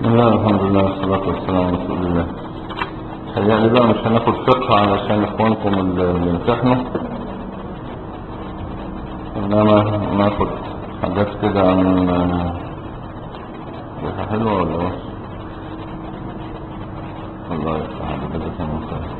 الله، الحمد لله والصلاة والسلام على رسول الله. يعني بقى مش هناخد فقه علشان اخوانكم اللي بيمتحنوا، انما ناخد حاجات كده عن ريحة حلوة ولا وحش. الله يفتح عليك، جزاك الله خير.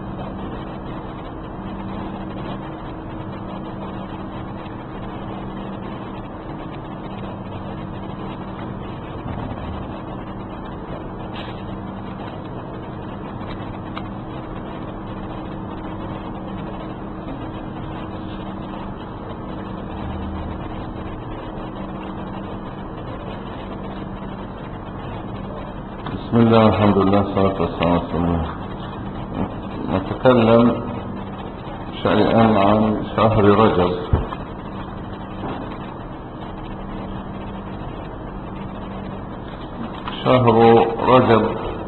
بسم الله الحمد لله والصلاة والسلام على رسول الله. نتكلم شيئا عن شهر رجب. شهر رجب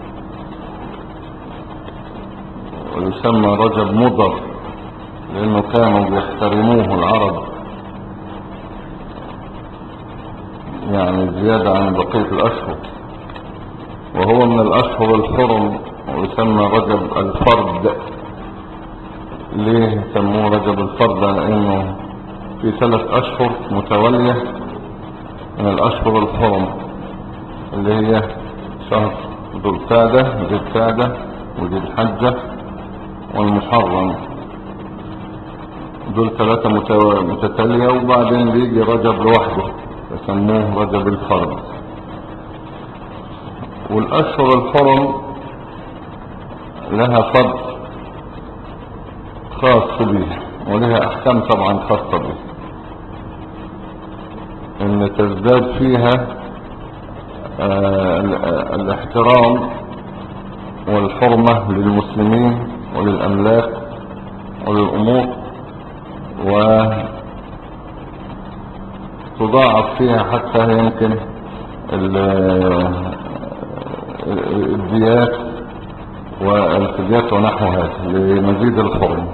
ويسمى رجب مضر لأنه كانوا بيحترموه العرب، يعني زيادة عن بقية الأشهر، وهو من الأشهر الحرم، ويسمى رجب الفرد. ليه سموه رجب الفرد؟ لأنه في 3 أشهر متوالية من الأشهر الحرم، اللي هي شهر ذو القعدة وذي الحجة والمحرم. دول 3 متتالية، وبعدين بيجي رجب لوحده يسموه رجب الفرد. والأشهر الحرم لها فضل خاص به، ولها أحكام طبعا خاصة به، إن تزداد فيها الاحترام والحرمة للمسلمين وللأملاك وللأمور، وتضاعف فيها حتى يمكن الديات والفديات ونحو هذا لمزيد الحرمة.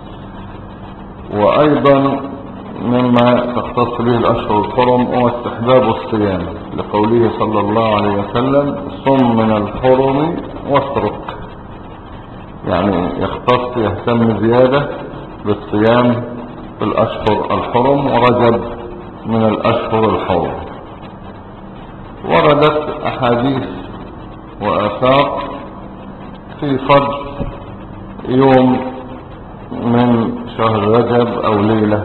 وأيضا مما تختص به الأشهر الحرم هو استحباب الصيام، لقوله صلى الله عليه وسلم: صم من الحرم واترك. يعني يهتم زيادة بالصيام في الأشهر الحرم، ورجب من الأشهر الحرم. وردت أحاديث وآثار في فضل يوم من شهر رجب أو ليلة.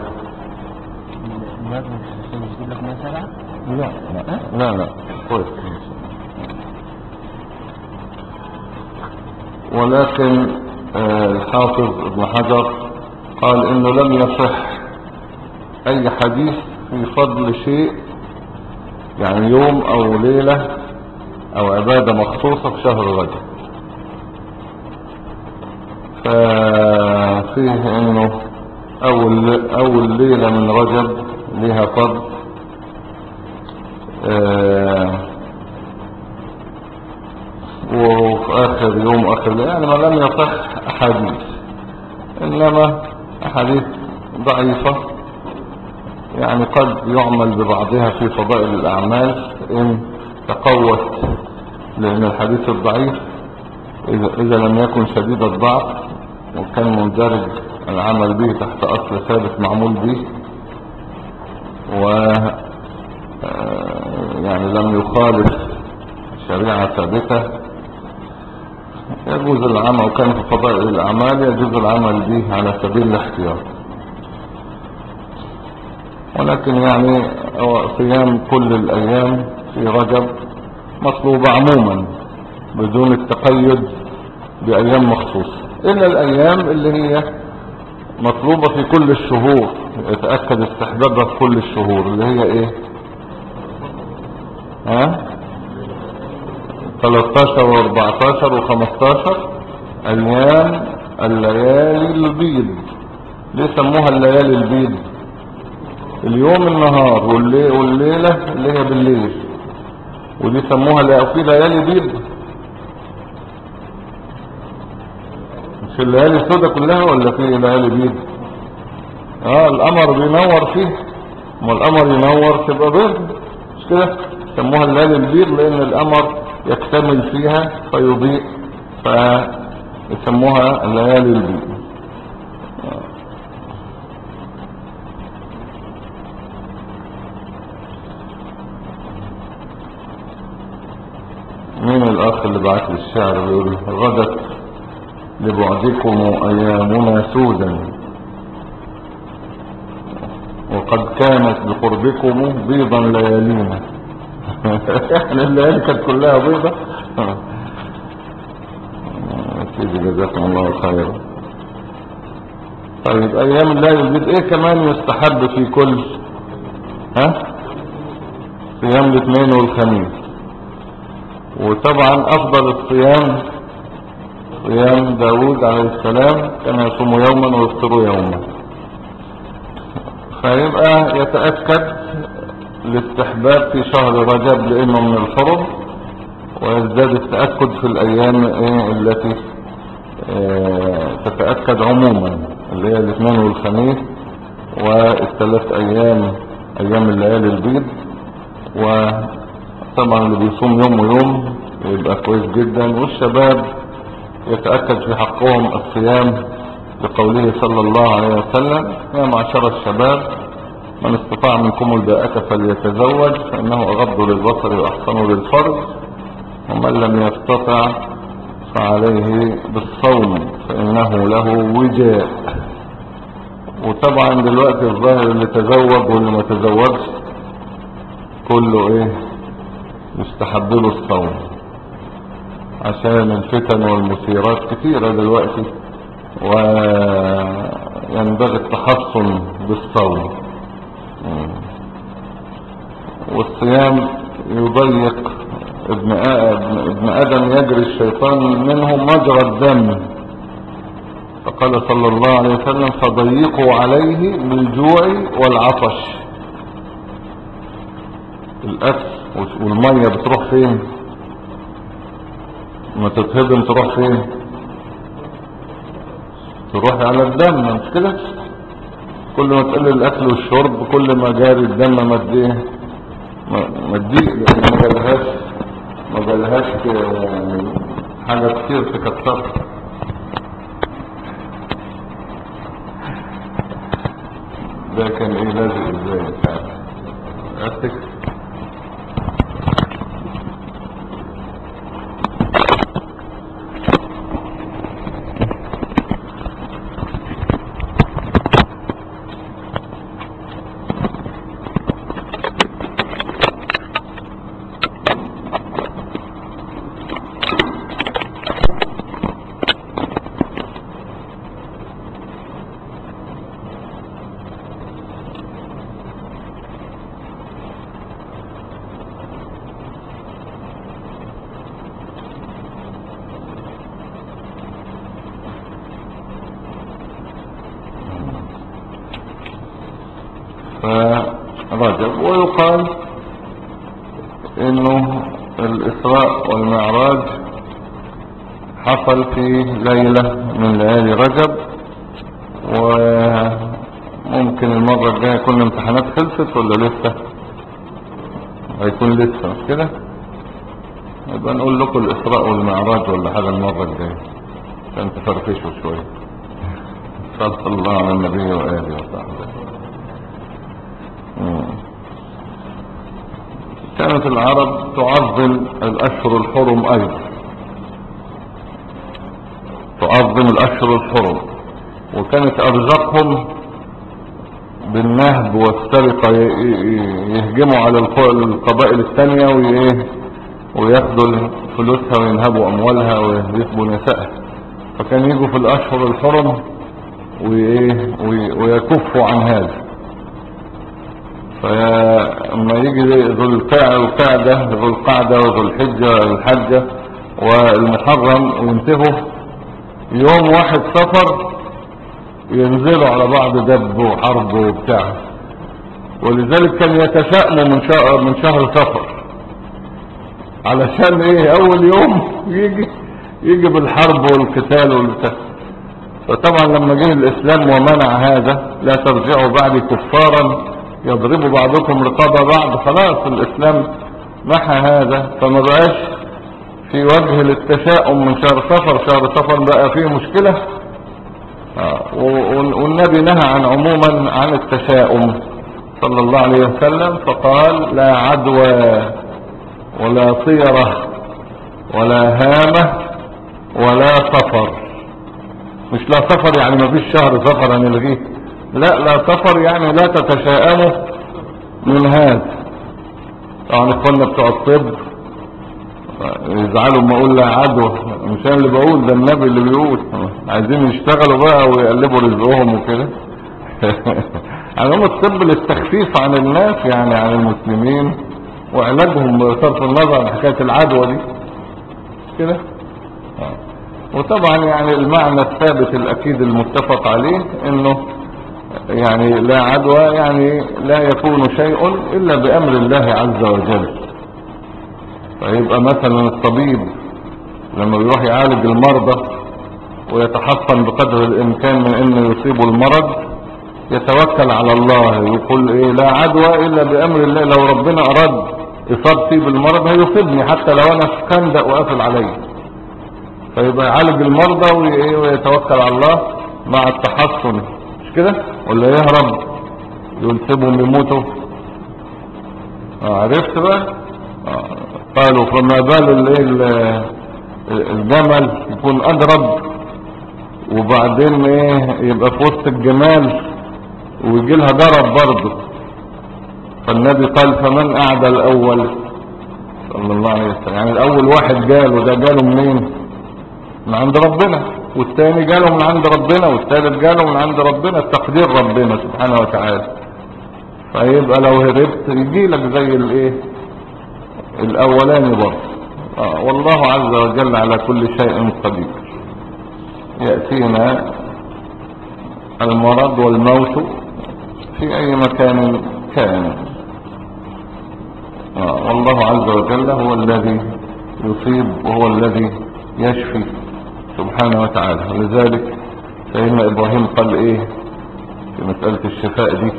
لا كويس. ولكن الحافظ ابن حجر قال إنه لم يصح أي حديث في فضل شيء، يعني يوم أو ليلة أو عبادة مخصوصة في شهر رجب. ففيه إنه أول ليلة من رجب لها فضل، وفي آخر يوم آخر ليلة، يعني ما لم يصح أحاديث، إنما أحاديث ضعيفة، يعني قد يعمل ببعضها في فضائل الأعمال إن تقوت، لأن الحديث الضعيف إذا لم يكن شديد الضعف وكان مندرج العمل به تحت أصل ثابت معمول به، يعني لم يخالف شريعة ثابتة، يجوز العمل، وكان في فضائل الأعمال يجوز العمل به على سبيل الاحتياط. ولكن يعني صيام كل الأيام في رجب مطلوب عموما بدون التقيد بأيام مخصوصة، إلا الأيام اللي هي مطلوبة في كل الشهور، يتأكد استحبابها في كل الشهور، اللي هي ايه؟ 13 و14 و15 أيام الليالي البيض. ليه سموها الليالي البيض؟ اليوم النهار والليلة اللي هي بالليل، ودي سموها في ليالي بيض. مش الليالي السوداء كلها ولا في ليالي بيض؟ القمر بينور فيه، ما القمر ينور تبقى بيض، مش كده؟ سموها الليالي البيض لان القمر يكتمل فيها فيضيء، فيسموها الليالي البيض. مين الأخ اللي بعت لي الشعر بيقول غدت لبعدكم أيامنا سودا وقد كانت بقربكم بيضا ليالينا. احنا الليالي كانت كلها بيضة. سيدي جزاكم الله خيرا. طيب ايام الليالي البيض ايه كمان يستحب في كل صيام الاثنين والخميس. وطبعا افضل الصيام صيام داود عليه السلام، كان يصوم يوما ويفطر يوما. فيبقى يتأكد الاستحباب في شهر رجب لانه من الحرم، ويزداد التأكد في الايام التي تتأكد عموما، اللي هي الاثنين والخميس والثلاث ايام الليالي البيض. وطبعا اللي بيصوم يوم ويوم يبقى كويس جدا. والشباب يتأكد في حقهم الصيام لقوله صلى الله عليه وسلم يا معشر الشباب من استطاع منكم الباءة فليتزوج فإنه أغض للبصر وأحسن للفرج ومن لم يستطع فعليه بالصوم فإنه له وجاء. وطبعا دلوقتي الظاهر اللي تزوج واللي ما تزوجش كله يستحب له الصوم، عشان الفتن والمثيرات كثيرة دلوقتي، وينبغي التحصن بالصوم. والصيام يضيق ابن آدم يجري الشيطان منه مجرى الدم، فقال صلى الله عليه وسلم فضيقوا عليه بالجوع والعطش. الأكل والمية بتروح فين؟ ما تتهضم تروح فين؟ تروح على الدم، مش كده؟ كل ما تقل الأكل والشرب كل ما جاري الدم مديه لأن ما جالهاش يعني حاجة كتير تكتر. ده كان لازق ازاي فعلا. فرجب. ويقال انه الاسراء والمعراج حصل في ليلة من ليالي رجب، وممكن المرة الجاية يكون الامتحانات خلصت ولا لسه؟ هيكون لسه، مش كده؟ يبقى نقول لكم الاسراء والمعراج ولا حاجة المرة الجاية عشان تفرفشوا شوية. صلى الله على النبي وآله وصحبه. كانت العرب تعظم الأشهر الحرم أيضا، تعظم الأشهر الحرم، وكانت أرزاقهم بالنهب والسرقة، يهجموا على القبائل الثانية وياخدوا فلوسها وينهبوا أموالها ويهدفوا نسائها. فكان يجوا في الأشهر الحرم ويكفوا عن هذا. فلما يجي ذو القعدة وذو الحجة والمحرم وينتهوا يوم واحد سفر ينزلوا على بعض دب وحرب وبتاع. ولذلك كان يتشائموا من شهر سفر علشان اول يوم يجي بالحرب والقتال والبتاع. فطبعا لما جه الاسلام ومنع هذا لا ترجعوا بعد كفارا يضرب بعضكم رقاب بعض، خلاص الاسلام محى هذا، فما بقاش في وجه للتشاؤم من شهر صفر. شهر صفر بقى فيه مشكلة. والنبي نهى عموما عن التشاؤم صلى الله عليه وسلم، فقال لا عدوى ولا طيرة ولا هامة ولا صفر. مش لا صفر يعني ما فيش شهر صفر هنلغيه، لا صفر يعني لا تتشائموا من هذا. طبعا اخوانا بتوع الطب يزعلوا ما اقول لا عدوى، مش انا اللي بقول، ده النبي اللي بيقول. عايزين يشتغلوا بقى ويقلبوا رزقهم وكده. يعني هم الطب للتخفيف عن الناس، يعني عن المسلمين، وعلاجهم بصرف النظر عن حكاية العدوى دي كده. وطبعا يعني المعنى الثابت الاكيد المتفق عليه انه يعني لا عدوى يعني لا يكون شيء الا بامر الله عز وجل. فيبقى مثلا الطبيب لما بيروح يعالج المرضى ويتحصن بقدر الامكان من انه يصيب المرض، يتوكل على الله، يقول ايه لا عدوى الا بامر الله. لو ربنا اراد اصابتي بالمرض هيصيبني حتى لو انا في خندق وقافل علي. فيبقى يعالج المرضى ويتوكل على الله مع التحصن، مش كده؟ ولا يهرب يقول سيبهم يموتوا. عرفت بقى؟ قالوا فما بال الجمل يكون اضرب وبعدين ايه يبقى في وسط الجمال ويجي لها ضرب برضه. فالنبي قال فمن اعدى الاول صلى الله عليه وسلم. يعني الاول واحد جاله، ده جاله منين؟ من عند ربنا، والتاني جاله من عند ربنا، والتالت جاله من عند ربنا. التقدير ربنا سبحانه وتعالى. فيبقى لو هربت يجي لك زي الايه الاولاني برضه. والله عز وجل على كل شيء قدير. يأتينا المرض والموت في اي مكان كان. والله عز وجل هو الذي يصيب وهو الذي يشفي سبحانه وتعالى. ولذلك سيدنا ابراهيم قال ايه في مسألة الشفاء دي؟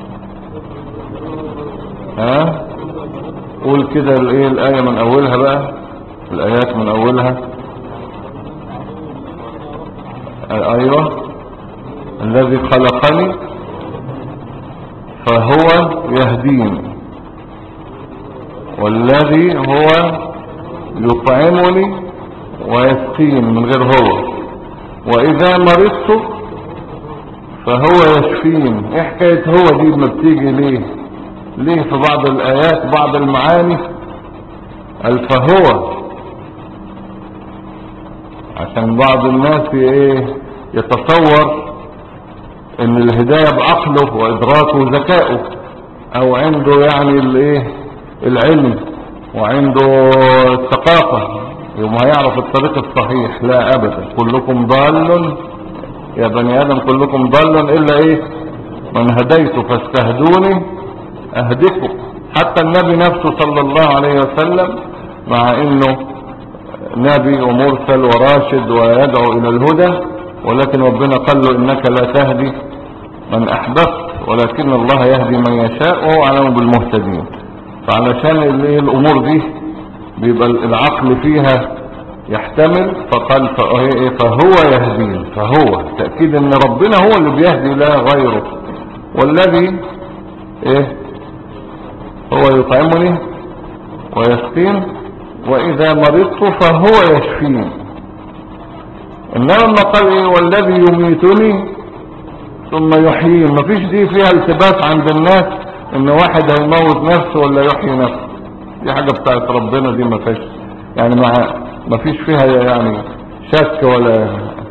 قول كده الايه الآية من اولها بقى، الايات من اولها. ايوه الذي خلقني فهو يهدين، والذي هو يطعمني ويسقين من غير هو، واذا مرضت فهو يشفين. ايه حكاية هو دي ما بتيجي ليه في بعض الايات بعض المعاني الفهو؟ عشان بعض الناس يتصور ان الهداية بعقله وادراكه وذكائه، او عنده يعني العلم وعنده الثقافة يوم هيعرف الطريق الصحيح. لا ابدا، كلكم ضال يا بني ادم، كلكم ضال الا من هديت فاستهدوني اهدكم. حتى النبي نفسه صلى الله عليه وسلم مع انه نبي ومرسل وراشد ويدعو الى الهدى، ولكن ربنا قال له انك لا تهدي من احببت ولكن الله يهدي من يشاء وهو اعلم بالمهتدين. فعلشان الامور دي بيبقى العقل فيها يحتمل، فقال فهو يهدين. فهو تأكيد ان ربنا هو اللي بيهدي لا غيره. والذي هو يطعمني ويسقين واذا مرضت فهو يشفين. انما لما قال والذي يميتني ثم يحيين، مفيش دي فيها التباس عند الناس ان واحد هيموت نفسه ولا يحيي نفسه. دي حاجة بتاعت ربنا، دي ما فيش يعني ما فيش فيها يعني شك ولا.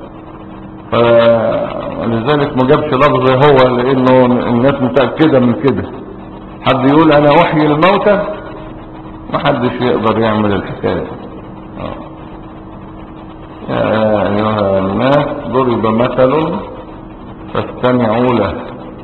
فلذلك ما جابش لفظ هو، لانه الناس متأكدة من كده. حد يقول انا احيي الموتى، ما حدش يقدر يعمل الحكاية. يا ايها الناس ضرب مثل فاستمعوا له.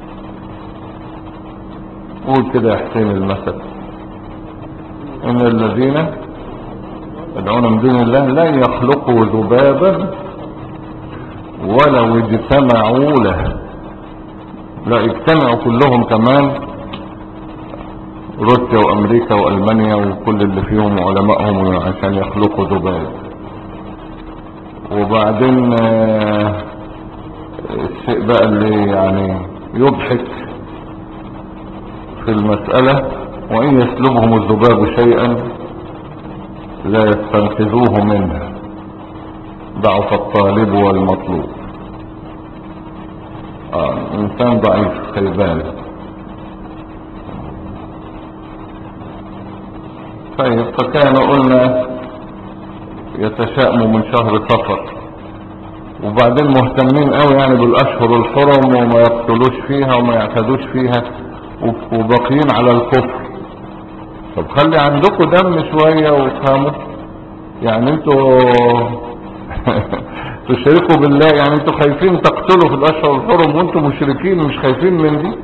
قول كده يا حسين المثل. ان الذين يدعون من دون الله لن يخلقوا ذبابا ولو اجتمعوا له. لا اجتمعوا كلهم كمان روسيا وامريكا والمانيا وكل اللي فيهم علمائهم عشان يخلقوا ذباب. وبعدين الشيء بقى اللي يعني يضحك في المسألة: وإن يسلبهم الذباب شيئا لا يستنقذوه منه، ضعف الطالب والمطلوب. إنسان ضعيف خيبان. طيب، فكانوا قلنا يتشائموا من شهر صفر، وبعدين مهتمين قوي يعني بالاشهر الحرم وما يقتلوش فيها وما يعتدوش فيها، وباقيين على الكفر. طب خلي عندكم دم شوية وافهموا، يعني انتوا تشركوا بالله، يعني انتوا خايفين تقتلوا في الاشهر الحرم وانتوا مشركين مش خايفين من دي؟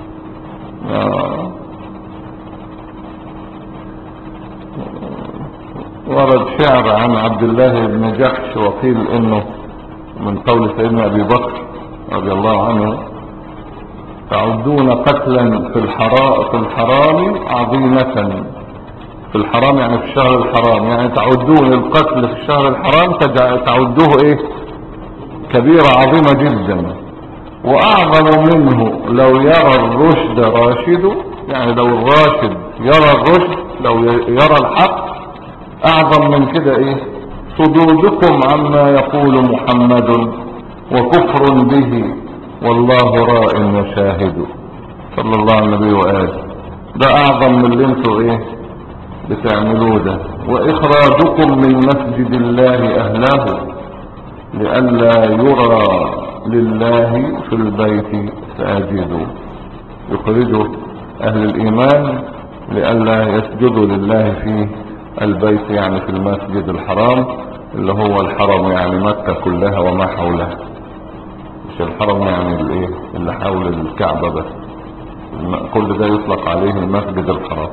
ورد شعر عن عبد الله بن جحش، وقيل انه من قول سيدنا ابي بكر رضي الله عنه: تعدون قتلا في الحرام عظيمة. في الحرام يعني في الشهر الحرام، يعني تعدون القتل في الشهر الحرام تعدوه ايه؟ كبيرة عظيمة جدا. واعظم منه لو يرى الرشد راشد، يعني لو الراشد يرى الرشد، لو يرى الحق، اعظم من كده ايه؟ صدودكم عما يقول محمد وكفر به والله راء وشاهد. صلى الله على النبي وآله. ده اعظم من اللي انتوا ايه بتعملوه ده. واخراجكم من مسجد الله اهله لئلا يرى لله في البيت ساجدوا. يخرجوا اهل الايمان لئلا يسجدوا لله في البيت، يعني في المسجد الحرام اللي هو الحرم، يعني مكة كلها وما حولها، مش الحرم يعني الايه اللي حول الكعبة بس، كل ده يطلق عليه المسجد الحرام.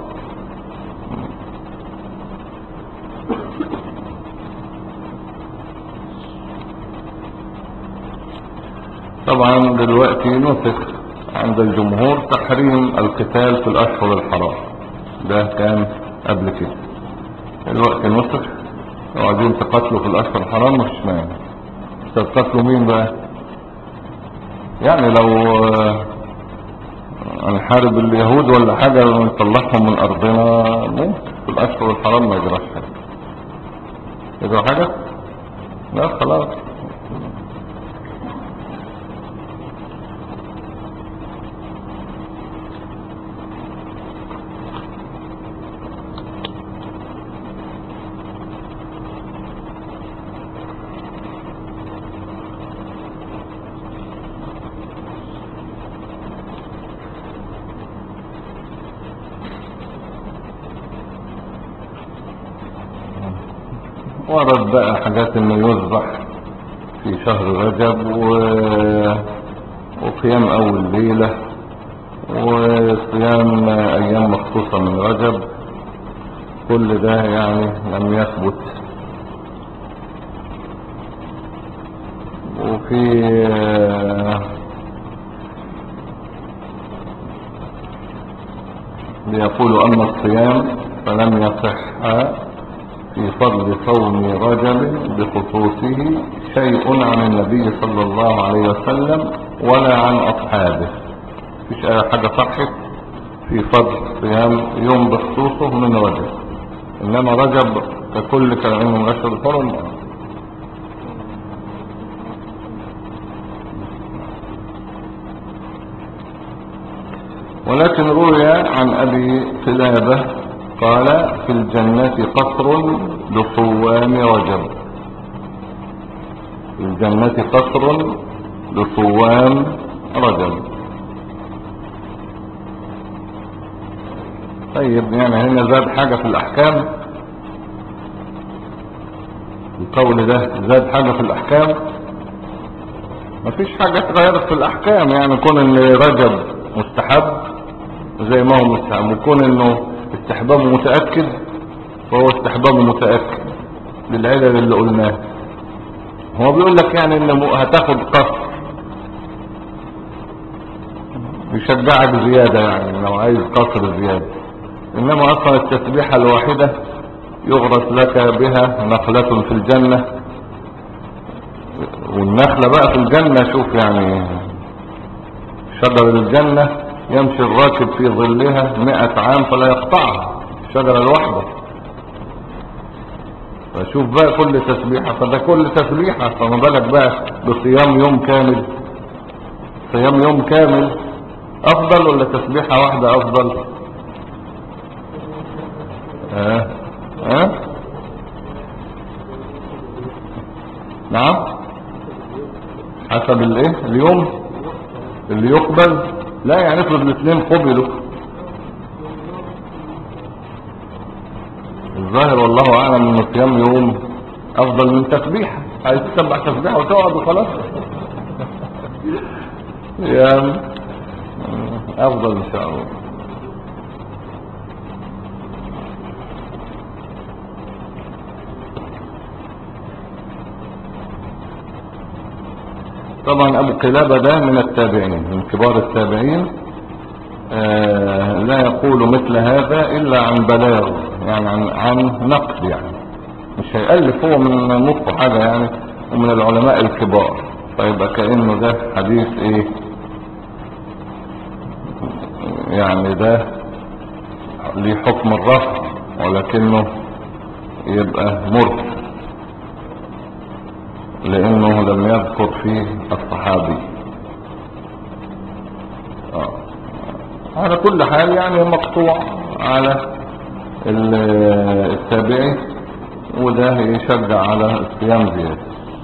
طبعا دلوقتي نسخ عند الجمهور تحريم القتال في الاشهر الحرام، ده كان قبل كده، دلوقتي نسخ. لو عايزين تقتلوا في الاشهر الحرام مفيش مانع. تقتلوا مين بقى؟ يعني لو هنحارب اليهود ولا حاجة ونطلعهم من ارضنا، ممكن في الاشهر الحرام ما يجراش حاجة. يجرى حاجة؟ لا خلاص. ورد بقى حاجات انه يذبح في شهر رجب وقيام اول ليلة وصيام ايام مخصوصة من رجب، كل ده يعني لم يثبت. وفي بيقولوا ان الصيام فلم يصح في فضل صوم رجب بخصوصه شيء عن النبي صلى الله عليه وسلم ولا عن أصحابه. مفيش أي حاجة صحت في فضل صيام يوم بخصوصه من رجب، إنما رجب ككل كان من أشهر الحرم. ولكن روي عن أبي قلابة قال: في الجنة قصر لصوام رجب. في الجنة قصر لصوام رجب. طيب، يعني هنا زاد حاجة في الأحكام؟ القول ده زاد حاجة في الأحكام؟ مفيش حاجة اتغيرت في الأحكام، يعني كون ان رجب مستحب زي ما هو مستحب، وكون انه استحبابه متأكد فهو استحبابه متأكد للعلل اللي قلناه. هو بيقول لك يعني ان هتاخد قصر، يشجعك زيادة، يعني لو عايز قصر زيادة انما اصلا التسبيحة الواحدة يغرس لك بها نخلة في الجنة. والنخلة بقى في الجنة شوف يعني شجر الجنة يمشي الراكب في ظلها 100 عام فلا يقطعها، الشجرة الواحدة. فشوف بقى كل تسبيحة، فده كل تسبيحة، فما بالك بقى بصيام يوم كامل. صيام يوم كامل افضل ولا تسبيحة واحدة افضل؟ ها نعم، حسب الايه اليوم اللي يقبل. لا يعني افرض الاثنين قبلوا، الظاهر والله اعلم ان صيام يوم افضل من تسبيحة. عايز تسبح تسبيحة وتقعد وخلاص يعني افضل ان شاء الله. طبعا ابو قلابة ده من التابعين، من كبار التابعين. لا يقول مثل هذا الا عن بلاغ، يعني عن نقد، يعني مش هيألف هو من مخه حاجة يعني، ومن العلماء الكبار، فيبقى كأنه ده حديث ايه يعني، ده ليه حكم الرفع ولكنه يبقى مرسل لانه لم يذكر فيه الصحابي. على كل حال يعني مقطوع على التابعي، وده يشجع على الصيام زيادة.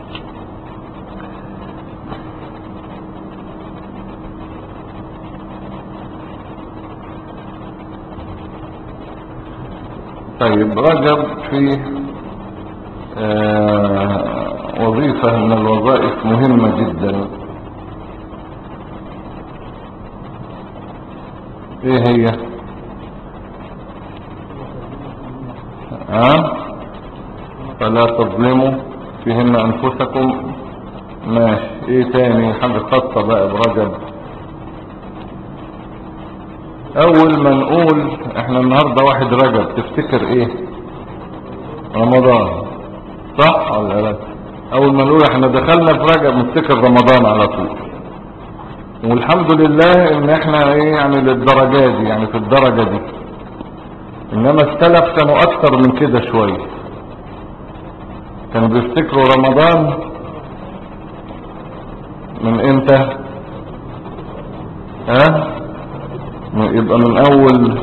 طيب رجب في وظيفة من الوظائف مهمة جدا. ايه هي؟ فلا تظلموا فيهن انفسكم. ماشي، ايه تاني حاجة خاصة بقى برجب؟ اول ما نقول احنا النهاردة 1 رجب تفتكر ايه؟ رمضان، صح ولا لا؟ اول ما نقول احنا دخلنا في رجب نفتكر رمضان على طول. والحمد لله ان احنا ايه يعني للدرجة دي، يعني في الدرجة دي. انما السلف كانوا اكتر من كده شوية، كانوا بيفتكروا رمضان من امتى؟ يبقى من اول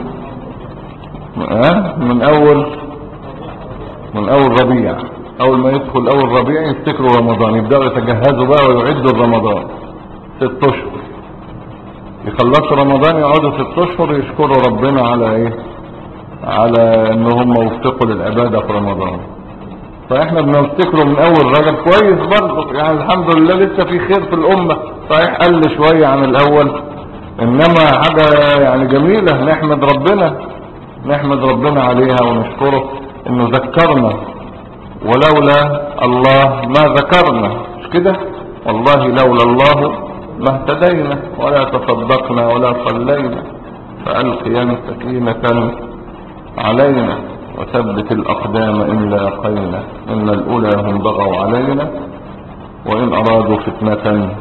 من اول ربيع. اول ما يدخل اول ربيع يفتكروا رمضان، يبدأوا يتجهزوا بقى ويعدوا رمضان 6 اشهر. يخلصوا رمضان يقعدوا 6 اشهر يشكروا ربنا على ايه؟ على ان هم وفقوا للعبادة في رمضان. فاحنا بنفتكره من اول رجب كويس برضه، يعني الحمد لله لسه في خير في الامة. صحيح قل شوية عن الاول، انما حاجة يعني جميلة، نحمد ربنا عليها ونشكره انه ذكرنا. ولولا الله ما ذكرنا، مش كده؟ والله لولا الله ما اهتدينا ولا تصدقنا ولا صلينا، فألقيا سكينة علينا وثبت الأقدام إن لاقينا، إن الأولى هم بغوا علينا وإن أرادوا فتنة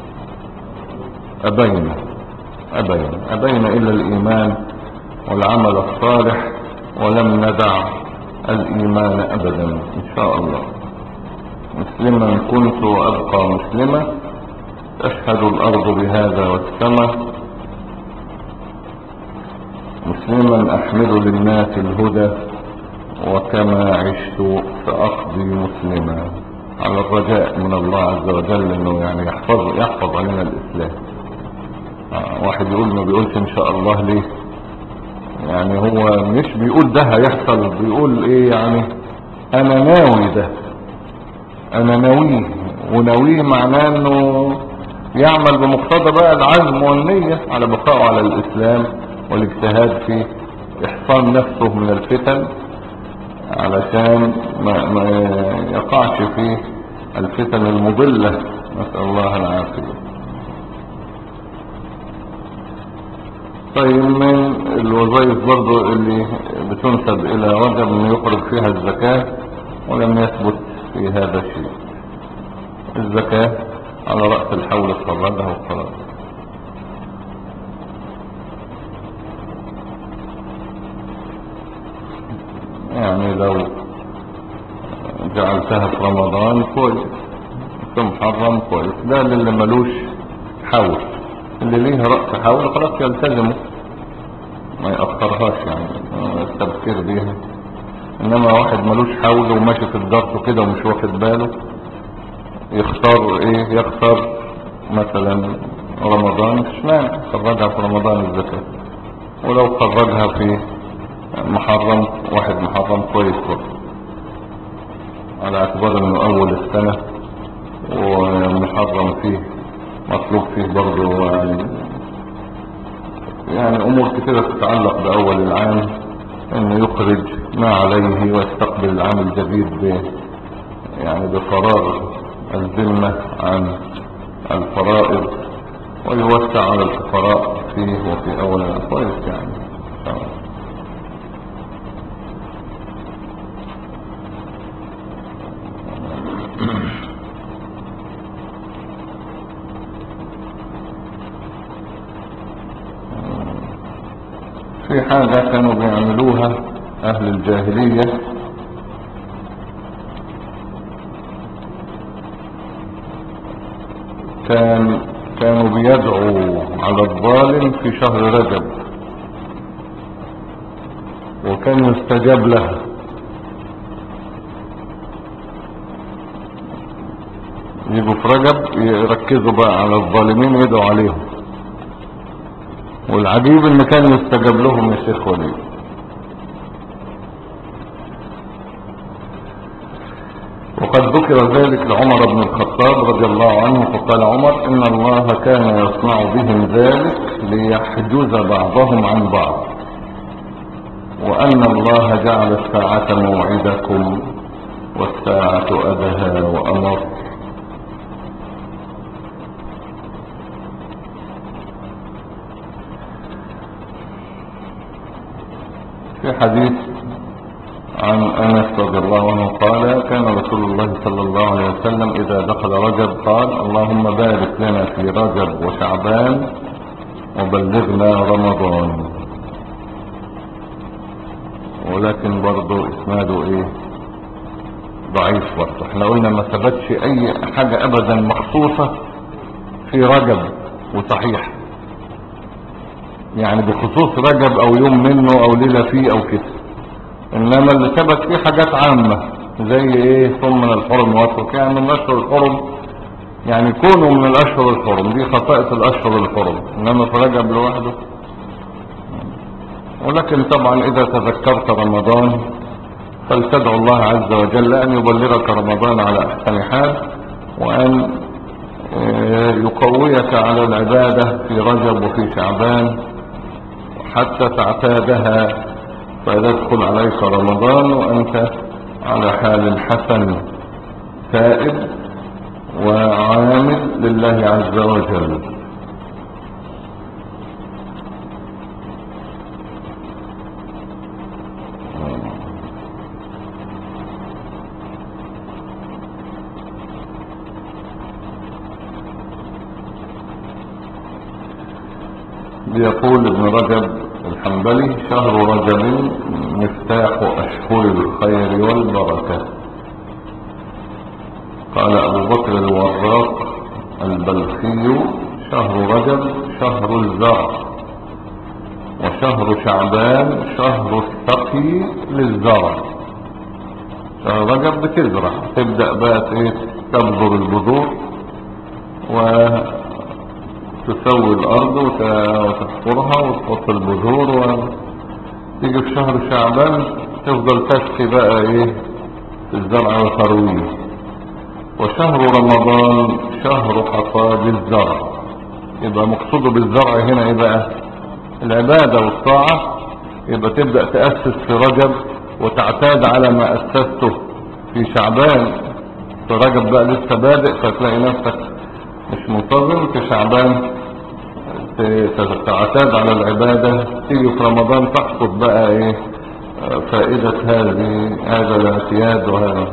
أبينا إلا الإيمان والعمل الصالح، ولم ندع الإيمان أبدا إن شاء الله. مسلما كنت وأبقى مسلما، تشهد الأرض بهذا والسماء، مسلما أحمل للناس الهدى، وكما عشت سأقضي مسلما. على الرجاء من الله عز وجل انه يعني يحفظ علينا الاسلام. واحد يقول ما بيقولش ان شاء الله ليه؟ يعني هو مش بيقول ده هيحصل، بيقول ايه يعني انا ناوي ده، انا ناويه. وناويه معناه انه يعمل بمقتضى بقى العزم والنية على بقائه على الاسلام والاجتهاد في احصان نفسه من الفتن، علشان ما يقعش في الفتن المضلة، نسأل الله العافية. طيب من الوظائف برضو اللي بتنسب الى رجب انه يخرج فيها الزكاة، ولم يثبت في هذا الشيء. الزكاة على رأس الحول خرجها وخرج. يعني لو جعلتها في رمضان كويس، في محرم كويس، ده للي ملوش حول. اللي ليه رأس حول خلاص يلتزمه، ما يأخرهاش يعني التبكير بيها. انما واحد ملوش حول وماشي في الضغط كده ومش واخد باله، يختار ايه؟ يختار مثلا رمضان، مش مانع خرجها في رمضان الزكاة، ولو خرجها في محرم، واحد محرم كويس برضه، على اعتبار انه اول السنة ومحرم فيه مطلوب فيه برضه يعني امور كتيرة تتعلق باول العام، انه يخرج ما عليه ويستقبل العام الجديد يعني بفراغ الذمة عن الفرائض، ويوسع على الفقراء فيه وفي اول العام كويس يعني. في حاجة كانوا بيعملوها اهل الجاهلية، كانوا بيدعوا على الظالم في شهر رجب، وكان يستجاب لها. يجوا في رجب يركزوا بقى على الظالمين ويدعوا عليهم، والعجيب ان كان يستجاب لهم يا شيخ وليد. وقد ذكر ذلك لعمر بن الخطاب رضي الله عنه، فقال عمر: ان الله كان يصنع بهم ذلك ليحجز بعضهم عن بعض، وان الله جعل الساعة موعدكم والساعة أدهى وأمر. في حديث عن أنس رضي الله عنه قال: كان رسول الله صلى الله عليه وسلم إذا دخل رجب قال: اللهم بارك لنا في رجب وشعبان وبلغنا رمضان. ولكن برضو اسناده ايه؟ ضعيف برضو. احنا قلنا ما ثبتش اي حاجة ابدا مخصوصة في رجب وصحيح، يعني بخصوص رجب او يوم منه او ليلة فيه او كده. انما اللي ثبت فيه حاجات عامة زي ايه؟ ثم من الحرم واترك، يعني من الاشهر الحرم، يعني كونوا من الاشهر الحرم، دي خصائص الاشهر الحرم، انما في رجب لوحده. ولكن طبعا اذا تذكرت رمضان فلتدعو الله عز وجل ان يبلغك رمضان على احسن حال، وان يقويك على العبادة في رجب وفي شعبان حتى تعتادها، فيدخل عليك رمضان وانت على حال حسن تائب وعامل لله عز وجل. يقول ابن رجب الحنبلي: شهر رجب مفتاح أشهر الخير والبركة. قال أبو بكر الوراق البلخي: شهر رجب شهر الزرع، وشهر شعبان شهر السقي للزرع. شهر رجب بتزرع، تبدأ بقى تبذر البذور وتسوي الأرض وتحفرها وتحط البذور، وتيجي في شهر شعبان تفضل تسقي بقى في الزرع وترويه. وشهر رمضان شهر حصاد الزرع. يبقى مقصوده بالزرع هنا ايه بقى؟ العبادة والطاعة. يبقى تبدأ تأسس في رجب وتعتاد على ما أسسته في شعبان. في رجب بقى لسه بادئ فتلاقي نفسك مش منتظم، في شعبان تعتاد على العبادة، تيجي في رمضان تحصد بقى ايه فائدة هذا الاعتياد وهذا.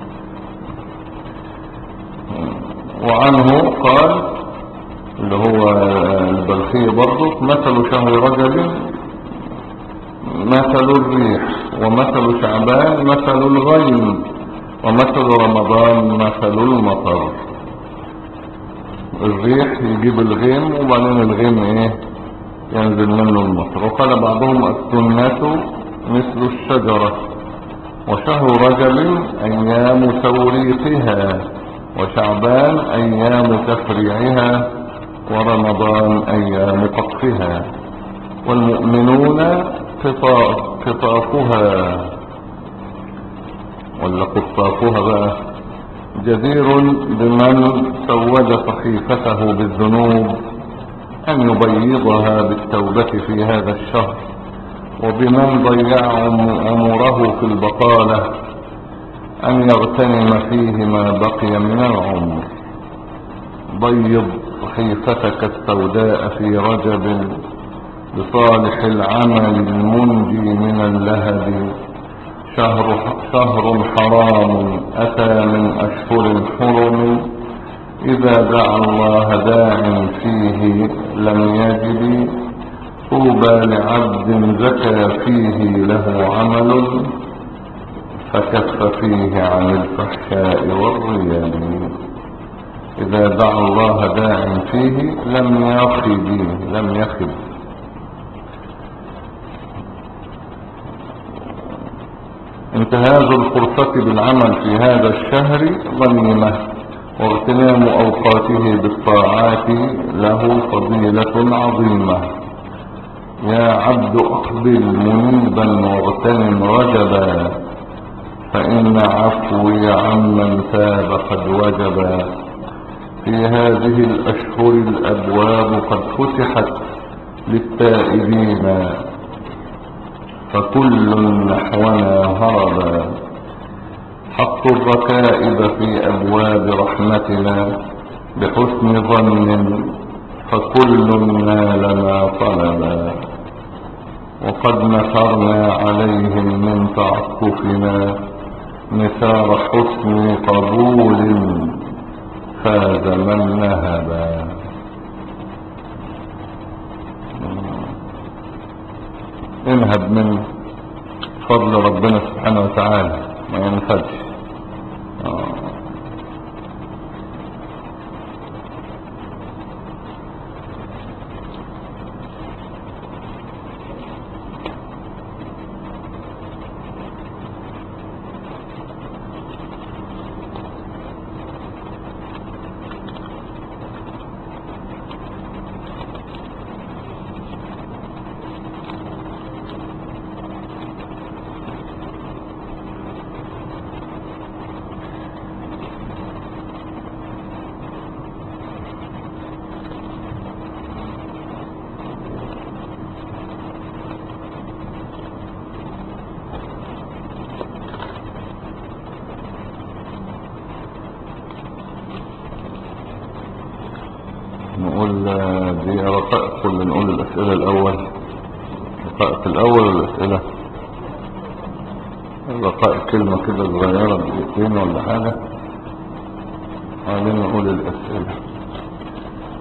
وعنه قال اللي هو البلخي برضه: مثل شهر رجب مثل الريح، ومثل شعبان مثل الغيم، ومثل رمضان مثل المطر. الريح يجيب الغيم، وبعدين الغيم ايه ينزل منه المطر. وقال بعضهم: السنة مثل الشجرة، وشهر رجب ايام توريقها، وشعبان ايام تفريعها، ورمضان ايام قطفها، والمؤمنون قطافها ولا قطافها بقى. جدير بمن سود صحيفته بالذنوب ان يبيضها بالتوبة في هذا الشهر، وبمن ضيع عمره في البطالة ان يغتنم فيه ما بقي من العمر. بيض صحيفتك السوداء في رجب بصالح العمل المنجي من اللهب. شهر حرام أتى من أشهر حرم، إذا دعا الله داع فيه لم يجد. طوبى لعبد زكى فيه له عمل، فكف فيه عن الفحشاء والرياء. إذا دعا الله داع فيه لم يخب. انتهاز الفرصة بالعمل في هذا الشهر غنيمة، واغتنام أوقاته بالطاعات له فضيلة عظيمة. يا عبد أقبل منيبا واغتنم رجبا، فإن عفوي عمن تاب قد وجبا. في هذه الأشهر الأبواب قد فتحت للتائبين، فكل نحونا هربا. حطوا الركائب في أبواب رحمتنا بحسن ظن، فكل نال ما طلبا. وقد نثرنا عليهم من تعطفنا نثار حسن قبول، فاز من نهبا. انهب من فضل ربنا سبحانه وتعالى، ما ينفدش. نقول دي رقائق ولا نقول الأسئلة الأول؟ رقائق الأول والأسئلة. الرقائق كلمة كده صغيرة دقيقتين ولا حاجة، بعدين نقول الأسئلة.